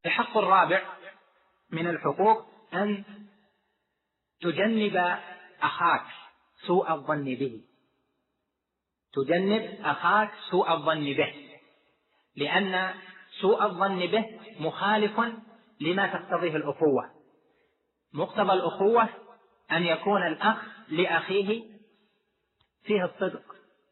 الحق الرابع من الحقوق أن تجنب أخاك سوء الظن به، تجنب أخاك سوء الظن به، لأن سوء الظن به مخالف لما تقتضيه الأخوة. مقتضى الأخوة أن يكون الأخ لأخيه فيه الصدق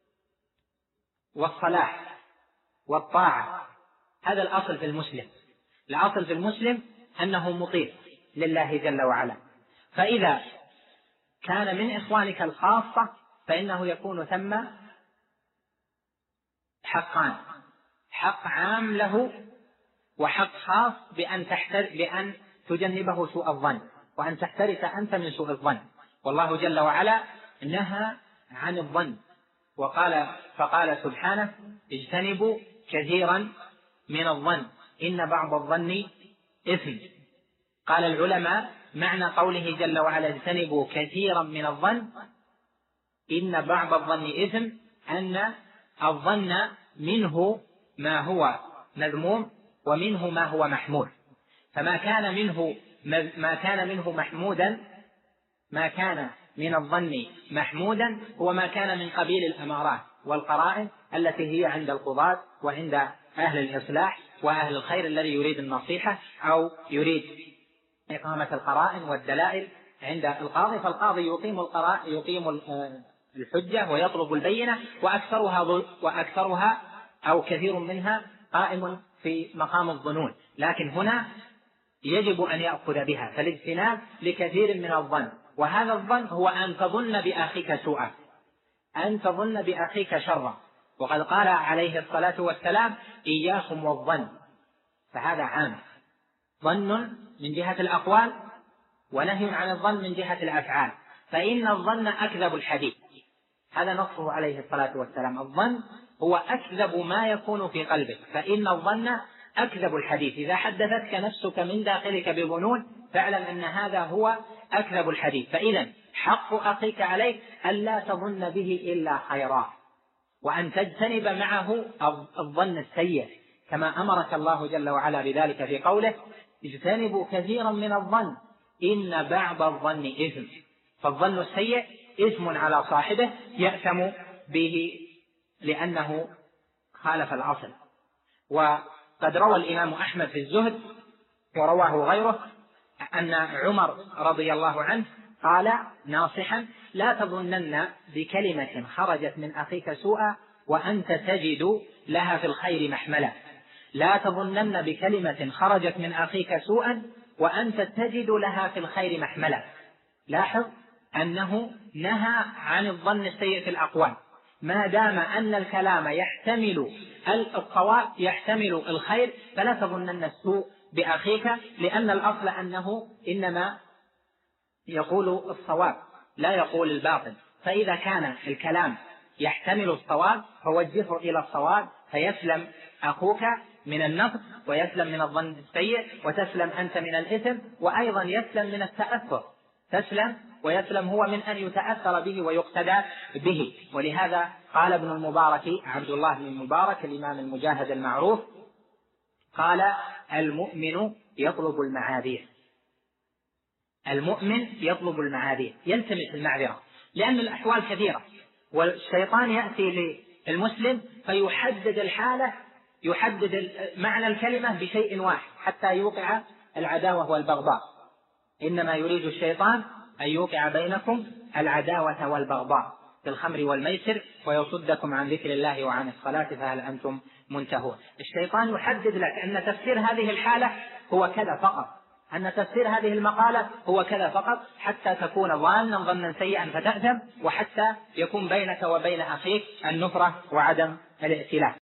والصلاح والطاعة، هذا الأصل في المسلم. الأصل في المسلم أنه مطيع لله جل وعلا، فإذا كان من إخوانك الخاصة فإنه يكون ثم حقان: حق عام له وحق خاص بأن تجنبه سوء الظن وأن تحترس أنت من سوء الظن. والله جل وعلا نهى عن الظن فقال سبحانه: اجتنبوا كثيرا من الظن إن بعض الظن إثم. قال العلماء: معنى قوله جل وعلا اجتنبوا كثيرا من الظن إن بعض الظن إثم أن الظن منه ما هو مذموم ومنه ما هو محمود، فما كان من الظن محمودا هو ما كان من قبيل الأمارات والقرائن التي هي عند القضاة وعند أهل الإصلاح وأهل الخير الذي يريد النصيحة أو يريد إقامة القرائن والدلائل عند القاضي، فالقاضي يقيم الحجة ويطلب البينة، وأكثرها أو كثير منها قائم في مقام الظنون، لكن هنا يجب أن يأخذ بها، فالاجتناب لكثير من الظن. وهذا الظن هو أن تظن بأخيك سوءا، أن تظن بأخيك شرا، وقد قال عليه الصلاة والسلام: إياكم والظن. فهذا عام، ظن من جهة الأقوال ونهي عن الظن من جهة الأفعال، فإن الظن أكذب الحديث، هذا نصه عليه الصلاة والسلام: الظن هو أكذب ما يكون في قلبك، فإن الظن أكذب الحديث. إذا حدثتك نفسك من داخلك بظنون فاعلم أن هذا هو أكذب الحديث. فإذا حق أخيك عليك ألا تظن به إلا خيرا، وأن تجتنب معه الظن السيء، كما أمرك الله جل وعلا بذلك في قوله: اجتنبوا كثيرا من الظن إن بعض الظن إثم. فالظن السيء إثم على صاحبه يأثم به لأنه خالف الأصل. وقد روى الإمام أحمد في الزهد ورواه غيره أن عمر رضي الله عنه قال ناصحا: لا تظنن بكلمة خرجت من أخيك سوءا وأنت تجد لها في الخير محملا. لا تظنن بكلمة خرجت من أخيك سوءا وأنت تجد لها في الخير محملا. لاحظ أنه نهى عن الظن السيء في الأقوال، ما دام أن الكلام يحتمل الصواب يحتمل الخير فلا تظنن السوء بأخيك، لأن الأصل أنه إنما يقول الصواب لا يقول الباطل. فإذا كان الكلام يحتمل الصواب فوجهه إلى الصواب، فيسلم أخوك من النقد ويسلم من الظن السيء وتسلم أنت من الإثم، وأيضا يسلم من التأثر، ويسلم هو من أن يتأثر به ويقتدى به. ولهذا قال ابن المبارك عبد الله بن المبارك الإمام المجاهد المعروف قال: المؤمن يطلب المعاذير. المؤمن يطلب المعاذير، يلتمس المعذرة، لأن الأحوال كثيرة، والشيطان يأتي للمسلم فيحدد الحالة، يحدد معنى الكلمة بشيء واحد حتى يوقع العداوة والبغضاء. إنما يريد الشيطان أن يوقع بينكم العداوة والبغضاء في الخمر والميسر ويصدكم عن ذكر الله وعن الصلاة فهل أنتم منتهون. الشيطان يحدد لك أن تفسير هذه الحالة هو كذا فقط، أن تفسير هذه المقالة هو كذا فقط، حتى تكون ظنا سيئا فتأثم، وحتى يكون بينك وبين أخيك النفرة وعدم الائتلاف.